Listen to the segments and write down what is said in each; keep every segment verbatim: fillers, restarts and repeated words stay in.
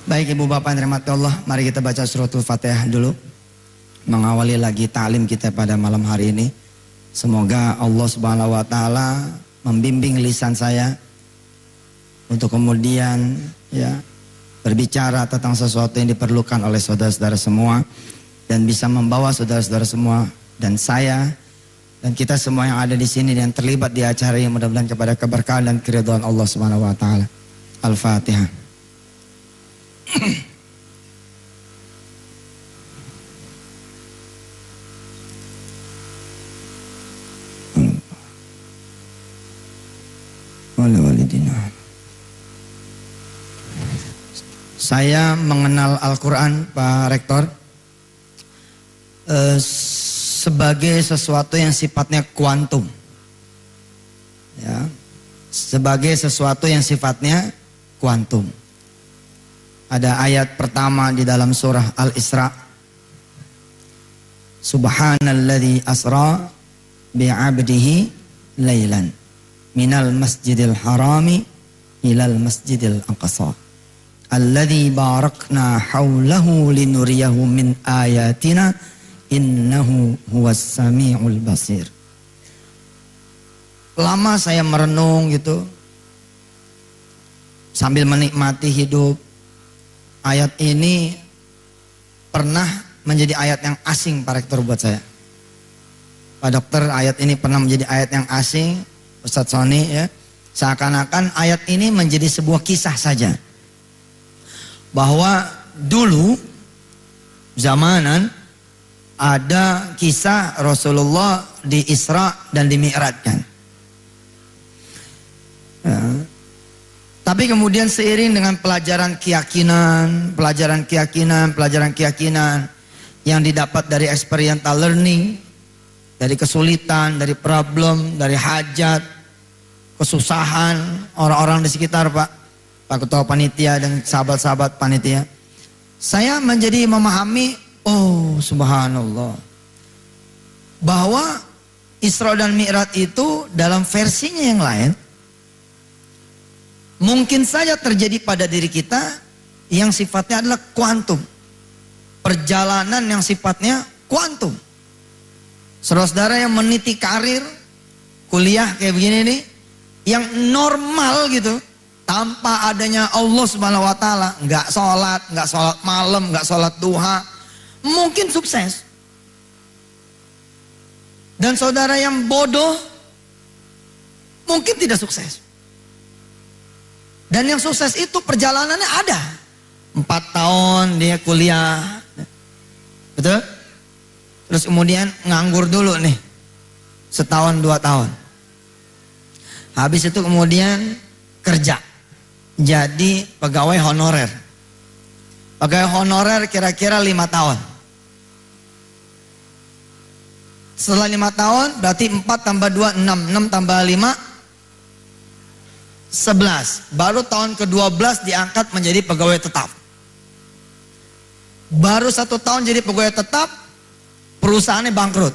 Baik Ibu Bapak yang dirahmati Allah, mari kita baca suratul Fatihah dulu. Mengawali lagi ta'lim kita pada malam hari ini. Semoga Allah Subhanahu wa taala membimbing lisan saya untuk kemudian ya berbicara tentang sesuatu yang diperlukan oleh saudara-saudara semua dan bisa membawa saudara-saudara semua dan saya dan kita semua yang ada di sini dan terlibat di acara yang mudah-mudahan kepada keberkahan dan keridhaan Allah Subhanahu wa taala. Al-Fatihah. Saya mengenal Al-Quran, Pak Rektor, eh, sebagai sesuatu yang sifatnya kuantum, ya, sebagai sesuatu yang sifatnya kuantum. Ada ayat pertama di dalam surah Al-Isra. Subhanalladzi asra bi'abdihi laylan minal masjidil harami ilal masjidil aqsa alladzi barakna haulahu linuriyahu min ayatina innahu huwas samiul basir. Lama saya merenung gitu sambil menikmati hidup. Ayat ini pernah menjadi ayat yang asing Pak Rektor buat saya. Pak Dokter, ayat ini pernah menjadi ayat yang asing, Ustadz Sony ya. Seakan-akan ayat ini menjadi sebuah kisah saja. Bahwa dulu zamanan ada kisah Rasulullah di Isra dan di Mi'rajkan. Ya. Tapi kemudian seiring dengan pelajaran keyakinan, pelajaran keyakinan, pelajaran keyakinan yang didapat dari experiential learning, dari kesulitan, dari problem, dari hajat, kesusahan orang-orang di sekitar Pak, Pak Ketua Panitia dan sahabat-sahabat Panitia, saya menjadi memahami, oh subhanallah, bahwa Isra dan Mi'raj itu dalam versinya yang lain, mungkin saja terjadi pada diri kita yang sifatnya adalah kuantum. Perjalanan yang sifatnya kuantum. Saudara-saudara yang meniti karir, kuliah kayak begini nih, yang normal gitu, tanpa adanya Allah Subhanahu wa taala, nggak sholat, nggak sholat malam, nggak sholat duha, mungkin sukses. Dan saudara yang bodoh, mungkin tidak sukses. Dan yang sukses itu perjalanannya ada. Empat tahun dia kuliah. Betul? Terus kemudian nganggur dulu nih. Setahun dua tahun. Habis itu kemudian kerja. Jadi pegawai honorer. Pegawai honorer kira-kira lima tahun. Setelah lima tahun berarti empat tambah dua, enam. enam tambah lima, sebelas. Baru tahun ke dua belas diangkat menjadi pegawai tetap. Baru satu tahun jadi pegawai tetap, perusahaannya bangkrut.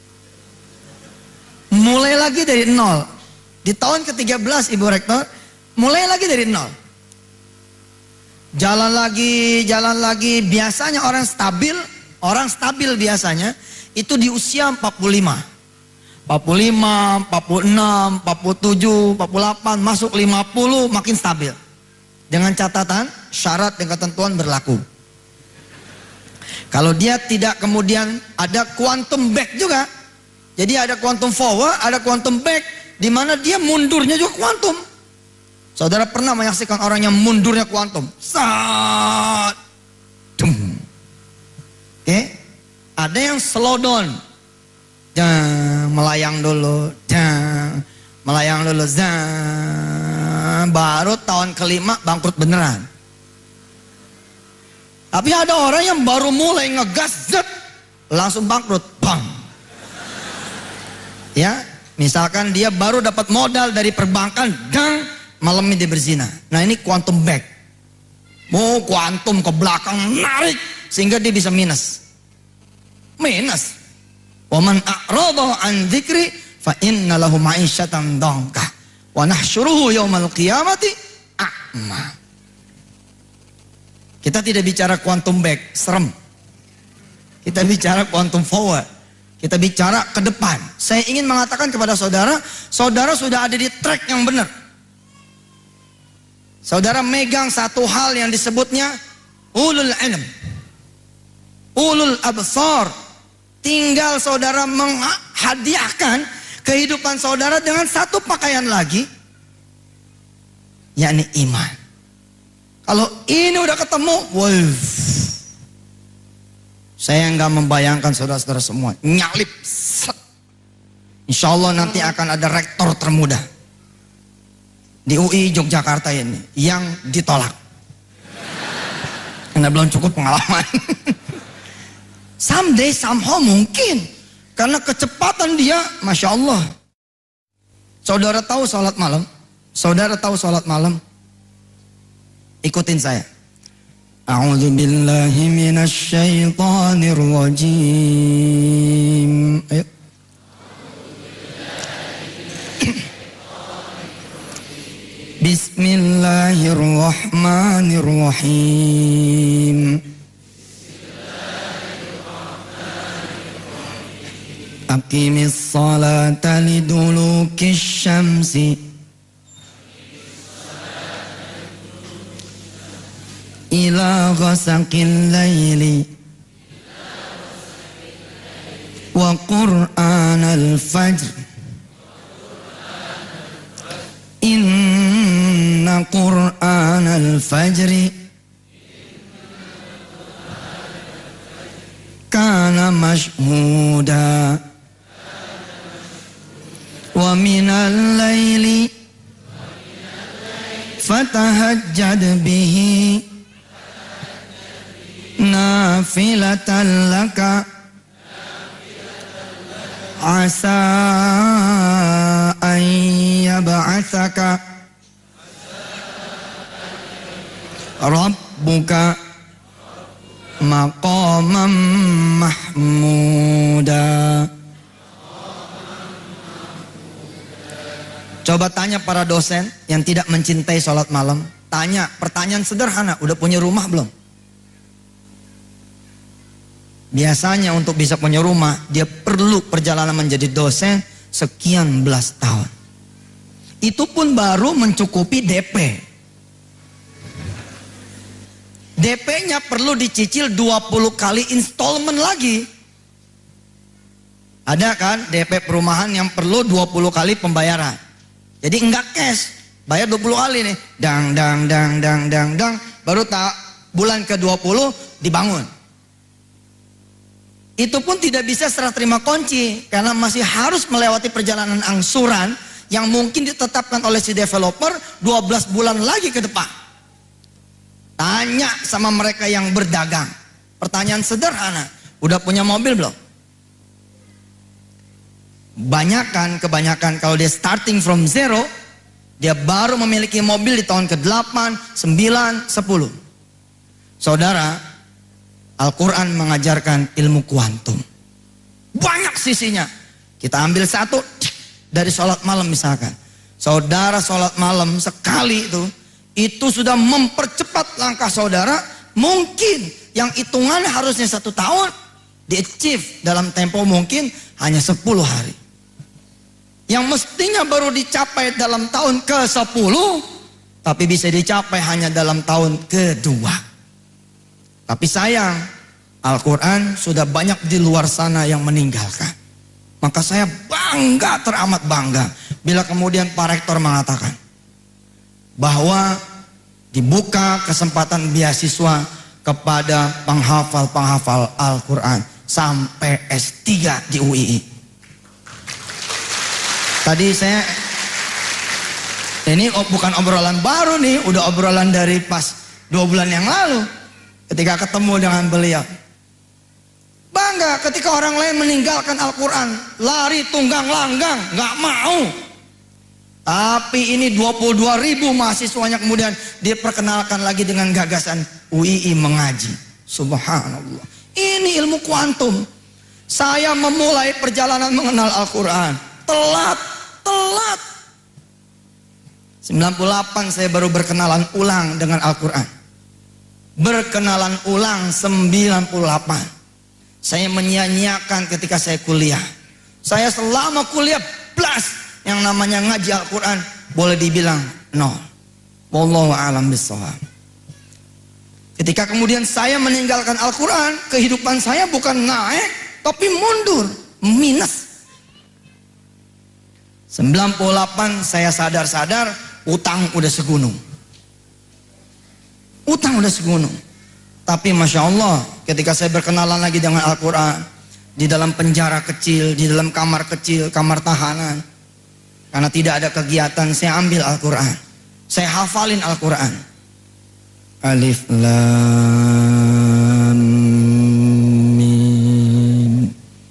Mulai lagi dari nol. Di tahun ke tiga belas Ibu Rektor, mulai lagi dari nol. Jalan lagi, jalan lagi. Biasanya orang stabil, orang stabil biasanya itu di usia empat puluh lima. empat puluh lima, empat puluh enam, empat puluh tujuh, empat puluh delapan, masuk lima puluh makin stabil. Dengan catatan, syarat dan ketentuan berlaku. Kalau dia tidak kemudian ada quantum back juga. Jadi ada quantum forward, ada quantum back, di mana dia mundurnya juga quantum. Saudara pernah menyaksikan orang yang mundurnya quantum? Saat. Oke. Okay. Ada yang slow down. Jang, melayang dulu, jang, melayang dulu, jang, baru tahun kelima bangkrut beneran. Tapi ada orang yang baru mulai ngegas, zet, langsung bangkrut, bang. Ya, misalkan dia baru dapat modal dari perbankan, gang, malamnya dia berzina. Nah ini quantum back, mau quantum ke belakang narik sehingga dia bisa minus, minus. Waman a'rada an dzikri fa inna lahu ma'isyatan dhanka wa nahsyuruhu yaumal qiyamati a'ma. Kita tidak bicara quantum back, serem. Kita bicara quantum forward. Kita bicara ke depan. Saya ingin mengatakan kepada saudara, saudara sudah ada di track yang benar. Saudara megang satu hal yang disebutnya ulul ilm, ulul absar. Tinggal saudara menghadiahkan kehidupan saudara dengan satu pakaian lagi, yakni iman. Kalau ini udah ketemu, wow. Saya nggak membayangkan saudara-saudara semua nyalip. Insya Allah nanti akan ada rektor termuda di U I Yogyakarta ini yang ditolak karena belum cukup pengalaman. Someday somehow mungkin, karena kecepatan dia, Masya Allah. Saudara tahu sholat malam? Saudara tahu sholat malam? Ikutin saya. A'udzu billahi minasy syaithanir rajim. Ayo. Bismillahirrahmanirrahim. Aqimis salata lidulukis syamsi ila ghasaqil laili wa qur'anal fajr inna qur'anal fajri kana mashhuda wa minal laili fatahajjad bihi nafilatan laka asa an yab'atsaka rabbuka maqaman mahmuda. Coba tanya para dosen yang tidak mencintai sholat malam. Tanya pertanyaan sederhana, udah punya rumah belum? Biasanya untuk bisa punya rumah, dia perlu perjalanan menjadi dosen sekian belas tahun. Itu pun baru mencukupi D P. D P-nya perlu dicicil dua puluh kali installment lagi. Ada kan D P perumahan yang perlu dua puluh kali pembayaran. Jadi enggak cash, bayar dua puluh kali nih. Dang dang dang dang dang dang, baru tak bulan ke dua puluh dibangun. Itu pun tidak bisa serah terima kunci karena masih harus melewati perjalanan angsuran yang mungkin ditetapkan oleh si developer dua belas bulan lagi ke depan. Tanya sama mereka yang berdagang. Pertanyaan sederhana, udah punya mobil belum? Banyakan, kebanyakan kalau dia starting from zero, dia baru memiliki mobil di tahun ke delapan, sembilan, sepuluh. Saudara, Al-Quran mengajarkan ilmu kuantum. Banyak sisinya. Kita ambil satu dari sholat malam misalkan. Saudara sholat malam sekali itu, itu sudah mempercepat langkah saudara. Mungkin yang hitungan harusnya satu tahun, di-achieve dalam tempo mungkin hanya sepuluh hari. Yang mestinya baru dicapai dalam tahun ke sepuluh, tapi bisa dicapai hanya dalam tahun kedua. Tapi sayang, Al-Quran sudah banyak di luar sana yang meninggalkan. Maka saya bangga, teramat bangga bila kemudian Pak Rektor mengatakan bahwa dibuka kesempatan beasiswa kepada penghafal-penghafal Al-Quran sampai S tiga di U I I. Tadi saya, ini bukan obrolan baru nih, udah obrolan dari pas dua bulan yang lalu ketika ketemu dengan beliau. Bangga ketika orang lain meninggalkan Al-Quran, lari tunggang langgang, nggak mau. Tapi ini dua puluh dua ribu mahasiswanya kemudian diperkenalkan lagi dengan gagasan U I I mengaji. Subhanallah. Ini ilmu kuantum. Saya memulai perjalanan mengenal Al-Quran. Telat, telat. sembilan puluh delapan saya baru berkenalan ulang dengan Al-Quran. berkenalan ulang sembilan puluh delapan. Saya menyia-nyiakan ketika saya kuliah. Saya selama kuliah plus yang namanya ngaji Al-Quran boleh dibilang nol. Wallahu a'lam bishawab. Ketika kemudian saya meninggalkan Al-Quran, kehidupan saya bukan naik tapi mundur, minus. sembilan puluh delapan saya sadar-sadar utang udah segunung. Utang udah segunung. Tapi Masya Allah, ketika saya berkenalan lagi dengan Al-Quran, di dalam penjara kecil, di dalam kamar kecil, kamar tahanan, karena tidak ada kegiatan, saya ambil Al-Quran, saya hafalin Al-Quran. Alif Lam Mim,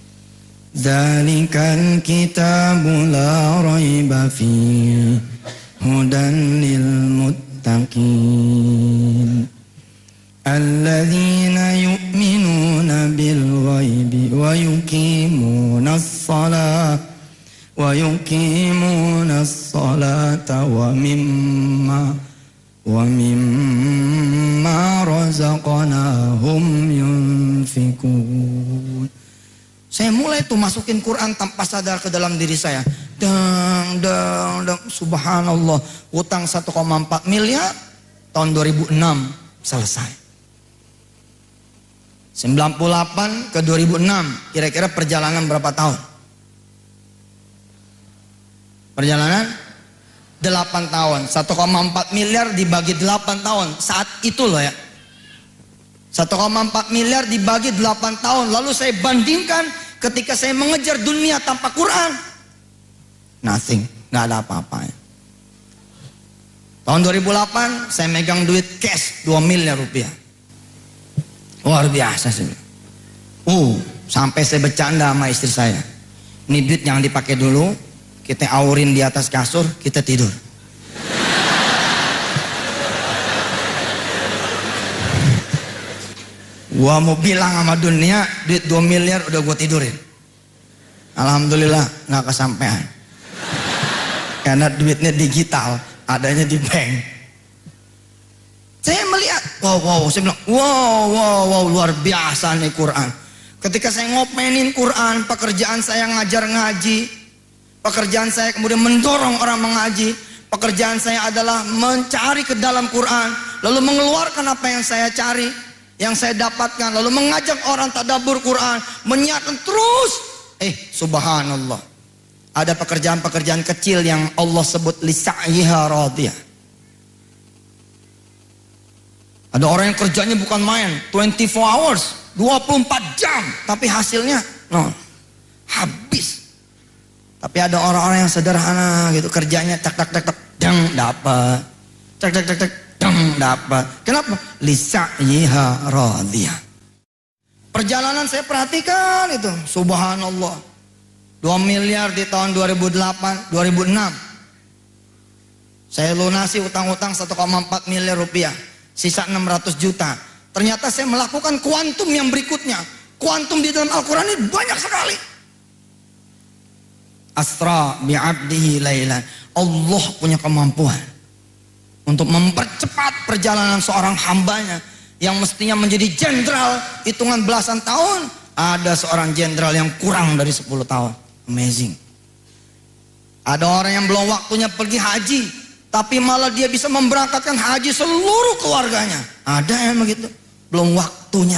Dzalikal kitabu la raiba fihi hudan lil muttaqin alladzina yu'minuna bil ghaibi wa yuqimuna as-salata wa yuqimuna as-salata wa mimma wa mimma razaqnahum yunfikun. Saya mulai tuh masukin Quran tanpa sadar ke dalam diri saya. Dang, dang, dang. Subhanallah. Utang satu koma empat miliar tahun dua ribu enam selesai. sembilan puluh delapan ke dua ribu enam, kira-kira perjalanan berapa tahun? Perjalanan delapan tahun. satu koma empat miliar dibagi delapan tahun. Saat itu loh ya. satu koma empat miliar dibagi delapan tahun. Lalu saya bandingkan ketika saya mengejar dunia tanpa Quran. Nothing. Gak ada apa-apanya. Tahun dua ribu delapan saya megang duit cash dua miliar rupiah. Luar biasa sih. Uh, sampai saya bercanda sama istri saya. Ini duit jangan dipakai dulu. Kita aurin di atas kasur, kita tidur. Gua mau bilang sama dunia, duit dua miliar udah gua tidurin. Alhamdulillah nggak kesampean. Karena duitnya digital, adanya di bank. Saya melihat, wow, wow, saya bilang, wow, wow, wow, luar biasa nih Quran. Ketika saya ngopenin Quran, pekerjaan saya ngajar ngaji, pekerjaan saya kemudian mendorong orang mengaji, pekerjaan saya adalah mencari ke dalam Quran, lalu mengeluarkan apa yang saya cari, yang saya dapatkan, lalu mengajak orang tadabbur Quran, menyiarkan terus. Eh, subhanallah. Ada pekerjaan-pekerjaan kecil yang Allah sebut lisa'yiha radiyah. Ada orang yang kerjanya bukan main, dua puluh empat hours, dua puluh empat jam, tapi hasilnya no, habis. Tapi ada orang-orang yang sederhana gitu, kerjanya tak tak tak tak, dang dapat, tak tak tak tak, dang dapat. Kenapa? Lisa'yiha radiyah. Perjalanan saya perhatikan itu, subhanallah. dua miliar di tahun dua ribu delapan, dua ribu enam. Saya lunasi utang-utang satu koma empat miliar rupiah. Sisa enam ratus juta. Ternyata saya melakukan kuantum yang berikutnya. Kuantum di dalam Al-Quran ini banyak sekali. Asra bi'abdihi laylan. Allah punya kemampuan untuk mempercepat perjalanan seorang hambanya yang mestinya menjadi jenderal hitungan belasan tahun. Ada seorang jenderal yang kurang dari sepuluh tahun. Amazing. Ada orang yang belum waktunya pergi haji, tapi malah dia bisa memberangkatkan haji seluruh keluarganya. Ada yang begitu, belum waktunya.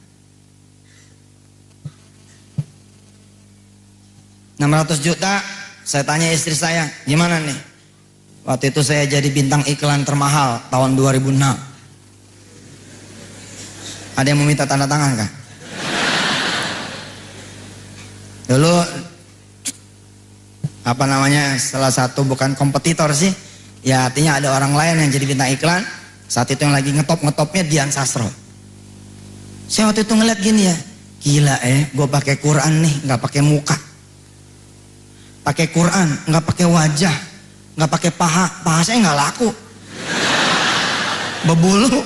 enam ratus juta, saya tanya istri saya, gimana nih? Waktu itu saya jadi bintang iklan termahal tahun dua ribu enam. Ada yang mau minta tanda tangan kah? Dulu apa namanya, salah satu bukan kompetitor sih, ya artinya ada orang lain yang jadi bintang iklan. Saat itu yang lagi ngetop-ngetopnya Dian Sastro. Saya waktu itu ngeliat gini ya, gila eh, gue pakai Quran nih, nggak pakai muka, pakai Quran, nggak pakai wajah, nggak pakai paha, paha saya nggak laku, bebulu,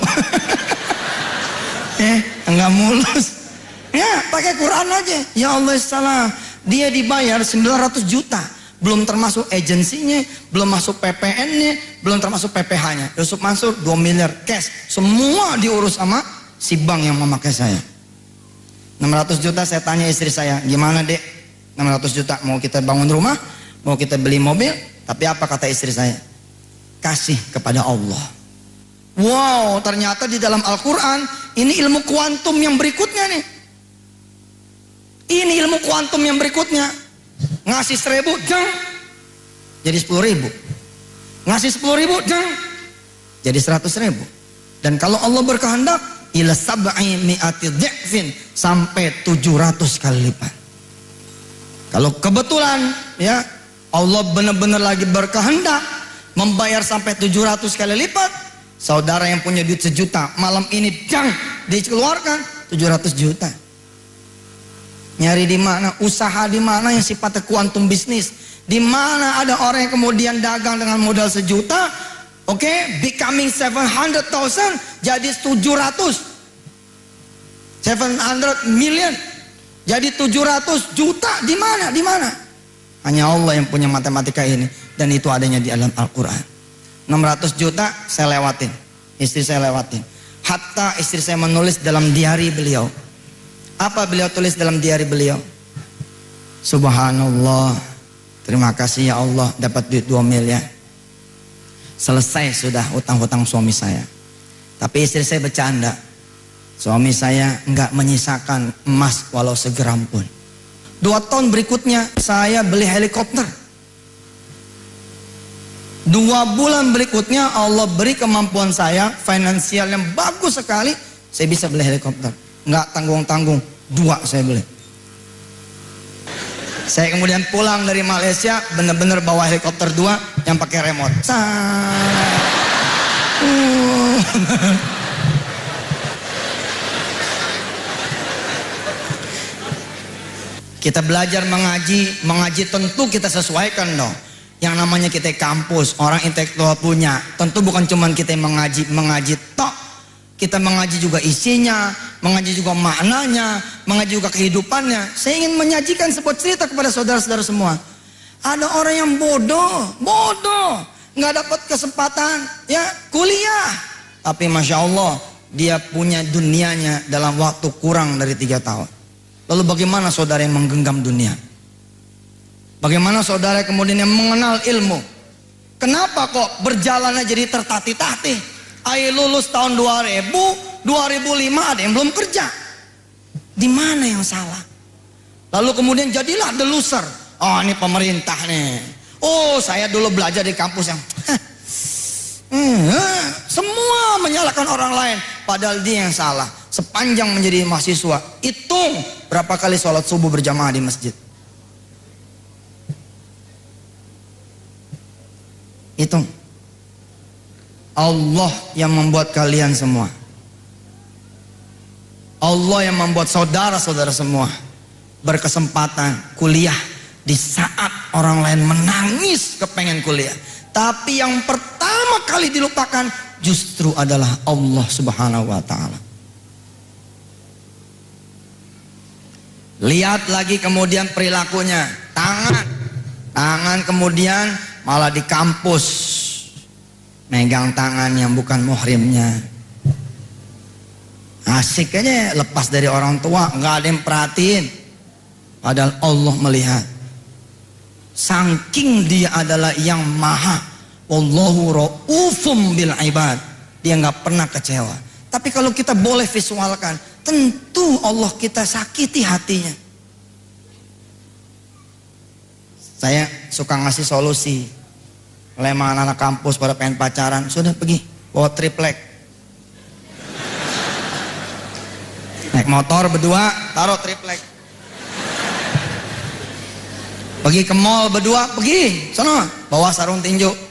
eh nggak mulus, ya pakai Quran aja. Ya Allah salah, dia dibayar sembilan ratus juta. Belum termasuk agensinya, belum masuk P P N-nya, belum termasuk P P H-nya. Yusuf Mansur dua miliar cash. Semua diurus sama si bank yang memakai saya. enam ratus juta saya tanya istri saya, gimana dek? enam ratus juta mau kita bangun rumah, mau kita beli mobil. Tapi apa kata istri saya? Kasih kepada Allah. Wow, ternyata di dalam Al-Quran ini ilmu kuantum yang berikutnya nih. Ini ilmu kuantum yang berikutnya. Ngasih seribu, jeng, jadi sepuluh ribu. Ngasih sepuluh ribu, jeng, jadi seratus ribu. Dan kalau Allah berkehendak, ila sab'i mi'ati dhi'fin, sampai tujuh ratus kali lipat. Kalau kebetulan ya Allah benar-benar lagi berkehendak membayar sampai tujuh ratus kali lipat, saudara yang punya duit sejuta malam ini jang dikeluarkan tujuh ratus juta. Nyari di mana? Usaha di mana yang sifatnya kuantum bisnis? Di mana ada orang yang kemudian dagang dengan modal sejuta, oke, okay, becoming seven hundred thousand jadi tujuh ratus, seven hundred million jadi tujuh ratus juta. Di mana? Di mana? Hanya Allah yang punya matematika ini, dan itu adanya di dalam Al-Quran. enam ratus juta saya lewatin, istri saya lewatin. Hatta istri saya menulis dalam diari beliau. Apa beliau tulis dalam diari beliau? Subhanallah, terima kasih ya Allah dapat duit dua miliar. Selesai sudah utang-utang suami saya. Tapi istri saya bercanda, suami saya enggak menyisakan emas walau segram pun. Dua tahun berikutnya saya beli helikopter. Dua bulan berikutnya Allah beri kemampuan saya finansial yang bagus sekali, saya bisa beli helikopter. Nggak tanggung-tanggung, dua saya beli. Saya kemudian pulang dari Malaysia bener-bener bawa helikopter dua yang pakai remote. Uh. Kita belajar mengaji, mengaji tentu kita sesuaikan dong. Yang namanya kita kampus, orang intelektual punya, tentu bukan cuman kita mengaji, mengaji tok. Kita mengaji juga isinya, mengaji juga maknanya, mengaji juga kehidupannya. Saya ingin menyajikan sebuah cerita kepada saudara-saudara semua. Ada orang yang bodoh, bodoh, nggak dapat kesempatan, ya kuliah. Tapi masya Allah, dia punya dunianya dalam waktu kurang dari tiga tahun. Lalu bagaimana saudara yang menggenggam dunia? Bagaimana saudara kemudian yang mengenal ilmu? Kenapa kok berjalannya jadi tertatih-tatih? Ayo lulus tahun dua ribu, dua ribu lima ada yang belum kerja. Di mana yang salah? Lalu kemudian jadilah the loser. Oh ini pemerintah nih. Oh saya dulu belajar di kampus yang hmm, semua menyalahkan orang lain, padahal dia yang salah. Sepanjang menjadi mahasiswa, hitung berapa kali sholat subuh berjamaah di masjid. Hitung. Allah yang membuat kalian semua. Allah yang membuat saudara-saudara semua berkesempatan kuliah di saat orang lain menangis kepengen kuliah. Tapi yang pertama kali dilupakan justru adalah Allah Subhanahu wa ta'ala. Lihat lagi kemudian perilakunya. Tangan. Tangan kemudian malah di kampus megang tangan yang bukan muhrimnya. Asik aja lepas dari orang tua, nggak ada yang perhatiin. Padahal Allah melihat. Saking dia adalah yang maha, wallahu ra'ufum bil ibad. Dia nggak pernah kecewa. Tapi kalau kita boleh visualkan, tentu Allah kita sakiti hatinya. Saya suka ngasih solusi. Lema anak-anak kampus pada pengen pacaran, sudah pergi bawa triplek, naik motor berdua taruh triplek, pergi ke mall berdua, pergi sono bawa sarung tinju,